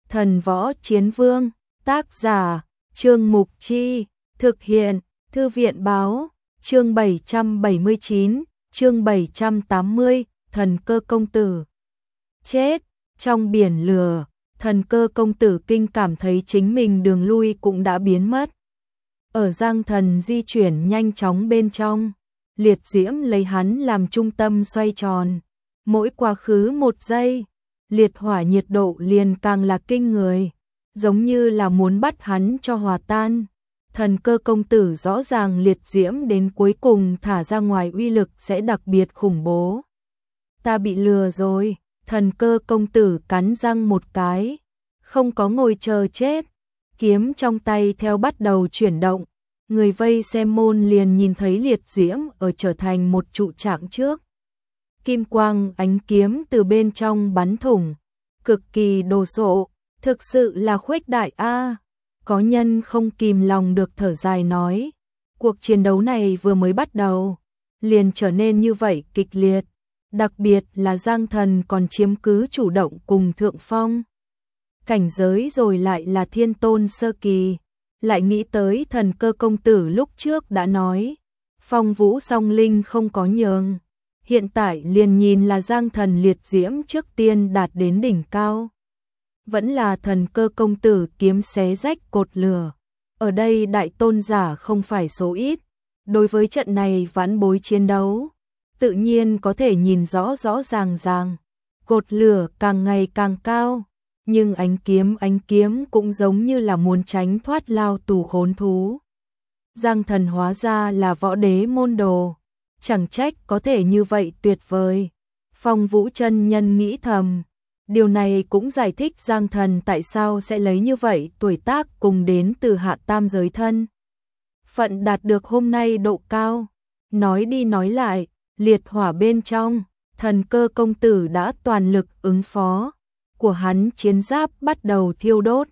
Thần võ chiến vương, tác giả, Trương Mục Chi, thực hiện, Thư viện báo, chương 779, chương 780, thần cơ công tử. Chết, trong biển lửa, thần cơ công tử kinh cảm thấy chính mình đường lui cũng đã biến mất. Ở Giang Thần di chuyển nhanh chóng bên trong, liệt diễm lấy hắn làm trung tâm xoay tròn. Mỗi quá khứ 1 giây, liệt hỏa nhiệt độ liền càng là kinh người, giống như là muốn bắt hắn cho hòa tan. Thần cơ công tử rõ ràng liệt diễm đến cuối cùng thả ra ngoài uy lực sẽ đặc biệt khủng bố. Ta bị lừa rồi, thần cơ công tử cắn răng một cái, không có ngồi chờ chết, kiếm trong tay theo bắt đầu chuyển động. Người vây xem môn liền nhìn thấy liệt diễm ở trở thành một trụ trạng trước. Kim quang ánh kiếm từ bên trong bắn thủng, cực kỳ đồ sộ, thực sự là khuếch đại a. Có nhân không kìm lòng được thở dài nói, cuộc chiến đấu này vừa mới bắt đầu, liền trở nên như vậy kịch liệt, đặc biệt là Giang Thần còn chiếm cứ chủ động cùng thượng phong. Cảnh giới rồi lại là thiên tôn sơ kỳ, lại nghĩ tới thần cơ công tử lúc trước đã nói, phong vũ song linh không có nhường. Hiện tại liền nhìn là Giang Thần liệt diễm trước tiên đạt đến đỉnh cao. Vẫn là thần cơ công tử kiếm xé rách cột lửa. Ở đây đại tôn giả không phải số ít. Đối với trận này vãn bối chiến đấu, tự nhiên có thể nhìn rõ rõ ràng ràng. Cột lửa càng ngày càng cao, nhưng ánh kiếm cũng giống như là muốn tránh thoát lao tù khốn thú. Giang Thần hóa ra là võ đế môn đồ. Chẳng trách có thể như vậy tuyệt vời. Phong Vũ chân nhân nghĩ thầm. Điều này cũng giải thích Giang Thần tại sao sẽ lấy như vậy tuổi tác cùng đến từ hạ tam giới thân. Phận đạt được hôm nay độ cao. Nói đi nói lại, liệt hỏa bên trong, thần cơ công tử đã toàn lực ứng phó. Của hắn chiến giáp bắt đầu thiêu đốt.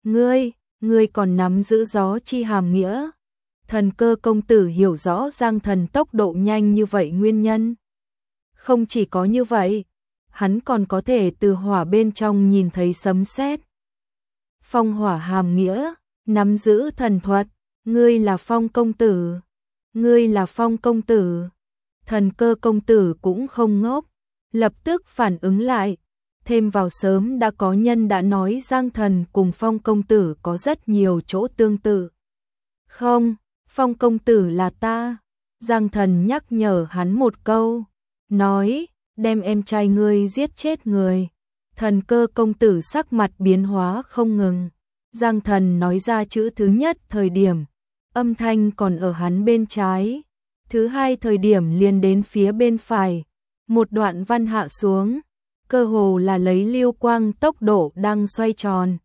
Ngươi còn nắm giữ gió chi hàm nghĩa. Thần cơ công tử hiểu rõ Giang Thần tốc độ nhanh như vậy nguyên nhân. Không chỉ có như vậy, hắn còn có thể từ hỏa bên trong nhìn thấy sấm sét. Phong hỏa hàm nghĩa, nắm giữ thần thuật, ngươi là Phong công tử. Ngươi là Phong công tử. Thần cơ công tử cũng không ngốc, lập tức phản ứng lại. Thêm vào sớm đã có nhân đã nói Giang Thần cùng Phong công tử có rất nhiều chỗ tương tự. Không, Phong công tử là ta. Giang Thần nhắc nhở hắn một câu, nói, đem em trai ngươi giết chết người. Thần cơ công tử sắc mặt biến hóa không ngừng. Giang Thần nói ra chữ thứ nhất thời điểm, âm thanh còn ở hắn bên trái. Thứ hai thời điểm liền đến phía bên phải. Một đoạn văn hạ xuống, cơ hồ là lấy lưu quang tốc độ đang xoay tròn.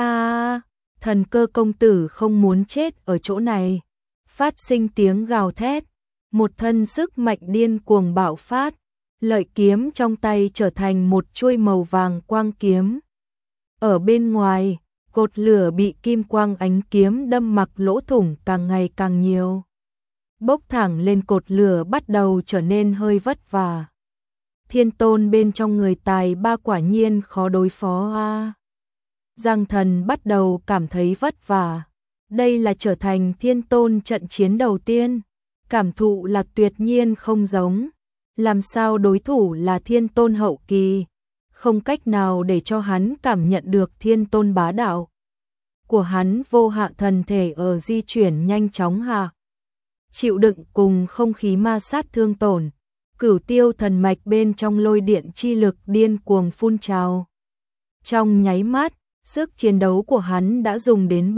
Thần cơ công tử không muốn chết ở chỗ này. Phát sinh tiếng gào thét, một thân sức mạnh điên cuồng bạo phát, lợi kiếm trong tay trở thành một chuôi màu vàng quang kiếm. Ở bên ngoài, cột lửa bị kim quang ánh kiếm đâm mặc lỗ thủng càng ngày càng nhiều. Bốc thẳng lên cột lửa bắt đầu trở nên hơi vất vả. Thiên tôn bên trong người tài ba quả nhiên khó đối phó a. Giang Thần bắt đầu cảm thấy vất vả. Đây là trở thành thiên tôn trận chiến đầu tiên, cảm thụ là tuyệt nhiên không giống. Làm sao đối thủ là thiên tôn hậu kỳ, không cách nào để cho hắn cảm nhận được thiên tôn bá đạo của hắn. Vô hạ thần thể ở di chuyển nhanh chóng hạ, chịu đựng cùng không khí ma sát thương tổn. Cửu tiêu thần mạch bên trong lôi điện chi lực điên cuồng phun trào. Trong nháy mắt, sức chiến đấu của hắn đã dùng đến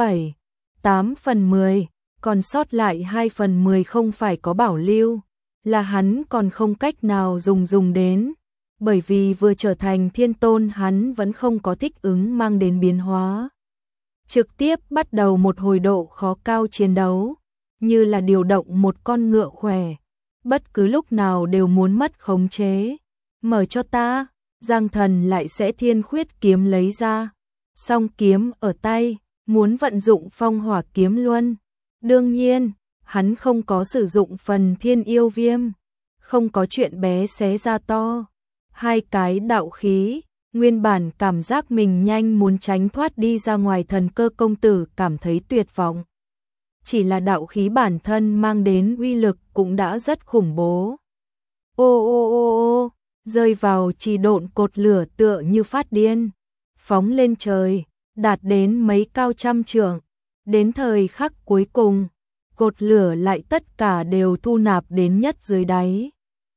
8/10, còn sót lại 2/10 không phải có bảo lưu, là hắn còn không cách nào dùng đến, bởi vì vừa trở thành thiên tôn hắn vẫn không có thích ứng mang đến biến hóa. Trực tiếp bắt đầu một hồi độ khó cao chiến đấu, như là điều động một con ngựa khỏe, bất cứ lúc nào đều muốn mất khống chế. Mở cho ta, Giang Thần lại sẽ thiên khuyết kiếm lấy ra, song kiếm ở tay. Muốn vận dụng phong hỏa kiếm luân. Đương nhiên, hắn không có sử dụng phần thiên yêu viêm. Không có chuyện bé xé ra to. Hai cái đạo khí, Nguyên bản cảm giác mình nhanh muốn tránh thoát đi ra ngoài, Thần Cơ công tử cảm thấy tuyệt vọng. Chỉ là đạo khí bản thân mang đến uy lực cũng đã rất khủng bố. Ô ô ô ô, rơi vào trì độn cột lửa tựa như phát điên, phóng lên trời, đạt đến mấy cao trăm trượng. Đến thời khắc cuối cùng, cột lửa lại tất cả đều thu nạp đến nhất dưới đáy.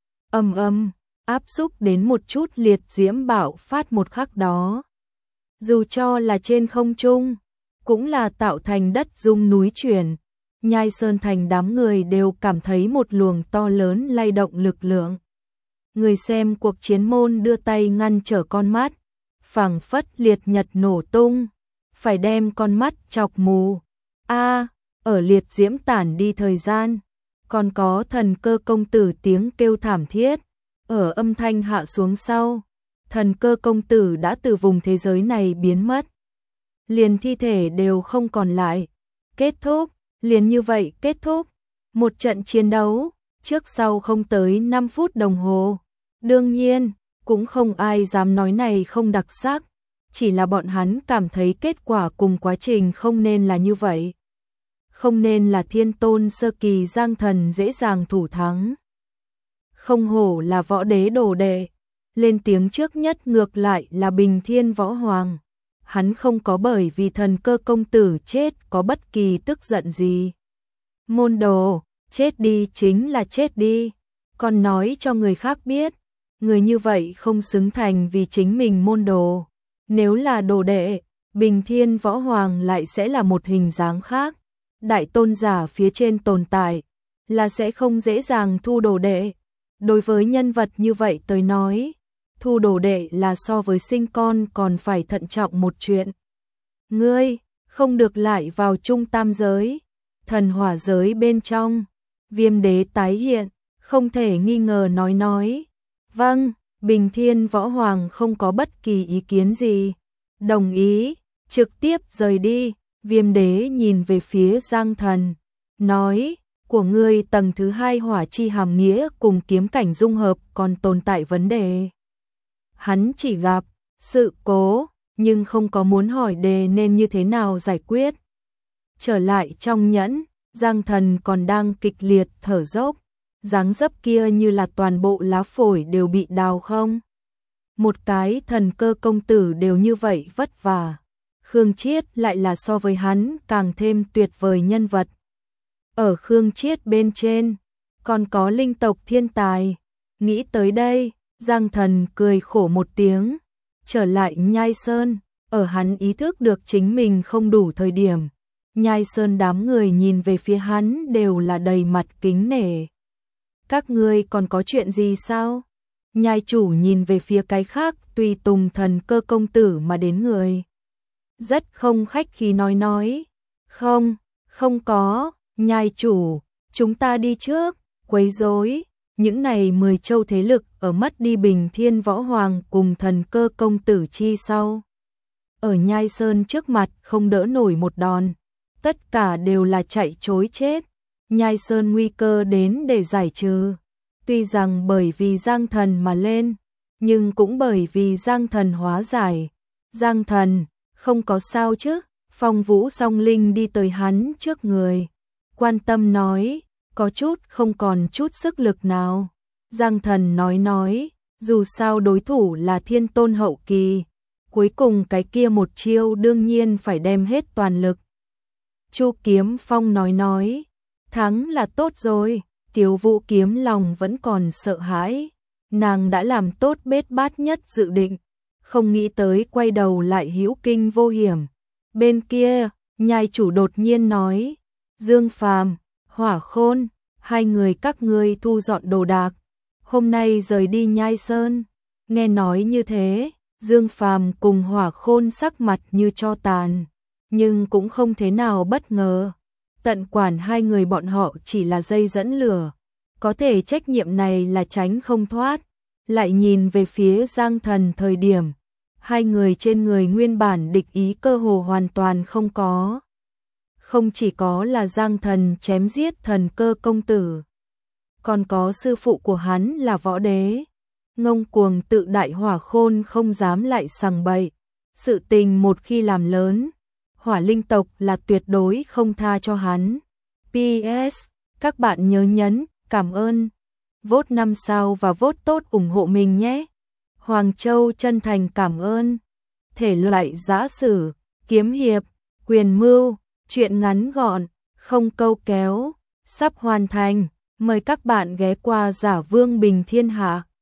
Áp xúc đến một chút liệt diễm bạo phát một khắc đó. Dù cho là trên không trung, cũng là tạo thành đất rung núi chuyển. Nhai Sơn Thành đám người đều cảm thấy một luồng to lớn lay động lực lượng. Người xem cuộc chiến môn đưa tay ngăn trở con mắt, phảng phất liệt nhật nổ tung, phải đem con mắt chọc mù. Ở liệt diễm tản đi thời gian, còn có Thần Cơ công tử tiếng kêu thảm thiết. Ở âm thanh hạ xuống sau, Thần Cơ công tử đã từ vùng thế giới này biến mất. Liền thi thể đều không còn lại. Kết thúc, liền như vậy kết thúc. Một trận chiến đấu, trước sau không tới 5 phút đồng hồ. Đương nhiên, cũng không ai dám nói này không đặc sắc. Chỉ là bọn hắn cảm thấy kết quả cùng quá trình không nên là như vậy. Không nên là thiên tôn sơ kỳ Giang Thần dễ dàng thủ thắng. Không hổ là võ đế đồ đệ, lên tiếng trước nhất ngược lại là Bình Thiên Võ Hoàng. Hắn không có bởi vì Thần Cơ công tử chết có bất kỳ tức giận gì. Môn đồ, chết đi chính là chết đi, còn nói cho người khác biết, người như vậy không xứng thành vì chính mình môn đồ. Nếu là đồ đệ, Bình Thiên Võ Hoàng lại sẽ là một hình dáng khác. Đại tôn giả phía trên tồn tại, là sẽ không dễ dàng thu đồ đệ. Đối với nhân vật như vậy tới nói, thu đồ đệ là so với sinh con còn phải thận trọng một chuyện. Ngươi, không được lại vào trung tam giới, thần hỏa giới bên trong. Viêm đế tái hiện, không thể nghi ngờ nói. Vâng, Bình Thiên Võ Hoàng không có bất kỳ ý kiến gì. Đồng ý, trực tiếp rời đi. Viêm đế nhìn về phía Giang Thần, nói, của ngươi tầng thứ 2 hỏa chi hàm nghĩa cùng kiếm cảnh dung hợp còn tồn tại vấn đề. Hắn chỉ gặp sự cố, nhưng không có muốn hỏi đề nên như thế nào giải quyết. Trở lại trong nhẫn, Giang Thần còn đang kịch liệt thở dốc, dáng dấp kia như là toàn bộ lá phổi đều bị đào không. Một cái Thần Cơ công tử đều như vậy vất vả. Khương Chiết lại là so với hắn càng thêm tuyệt vời nhân vật. Ở Khương Chiết bên trên, còn có linh tộc thiên tài. Nghĩ tới đây, Giang Thần cười khổ một tiếng. Trở lại Nhai Sơn, ở hắn ý thức được chính mình không đủ thời điểm. Nhai Sơn đám người nhìn về phía hắn đều là đầy mặt kính nể. Các ngươi còn có chuyện gì sao? Nhai chủ nhìn về phía cái khác tùy tùng Thần Cơ công tử mà đến người. Rất không khách khí nói. Không có, Nhai chủ, chúng ta đi trước, quấy rối. Những này 10 châu thế lực ở mất đi Bình Thiên Võ Hoàng cùng Thần Cơ công tử chi sau. Ở Nhai Sơn trước mặt không đỡ nổi một đòn, tất cả đều là chạy trối chết. Nhai Sơn nguy cơ đến để giải trừ. Tuy rằng bởi vì Giang Thần mà lên, nhưng cũng bởi vì Giang Thần hóa giải. Giang Thần, không có sao chứ? Phong Vũ Song Linh đi tới hắn trước người, quan tâm nói, có chút không còn chút sức lực nào. Giang Thần nói, dù sao đối thủ là thiên tôn hậu kỳ, cuối cùng cái kia một chiêu đương nhiên phải đem hết toàn lực. Chu Kiếm Phong nói, thắng là tốt rồi. Tiếu Vũ Kiếm lòng vẫn còn sợ hãi, nàng đã làm tốt bết bát nhất dự định, không nghĩ tới quay đầu lại hữu kinh vô hiểm. Bên kia, Nhai chủ đột nhiên nói, Dương Phàm, Hỏa Khôn, hai người các ngươi thu dọn đồ đạc, hôm nay rời đi Nhai Sơn. Nghe nói như thế, Dương Phàm cùng Hỏa Khôn sắc mặt như tro tàn, nhưng cũng không thế nào bất ngờ. Tận quản hai người bọn họ chỉ là dây dẫn lửa, có thể trách nhiệm này là tránh không thoát. Lại nhìn về phía Giang Thần thời điểm, hai người trên người nguyên bản địch ý cơ hồ hoàn toàn không có. Không chỉ có là Giang Thần chém giết Thần Cơ công tử, còn có sư phụ của hắn là võ đế. ngông cuồng tự đại Hỏa Khôn không dám lại sằng bậy. Sự tình một khi làm lớn, Hỏa linh tộc là tuyệt đối không tha cho hắn. PS, các bạn nhớ nhấn cảm ơn, vote 5 sao và vote tốt ủng hộ mình nhé. Hoàng Châu chân thành cảm ơn. Thể loại giã sử, kiếm hiệp, quyền mưu, truyện ngắn gọn, không câu kéo, sắp hoàn thành. Mời các bạn ghé qua Giả Vương Bình Thiên Hạ.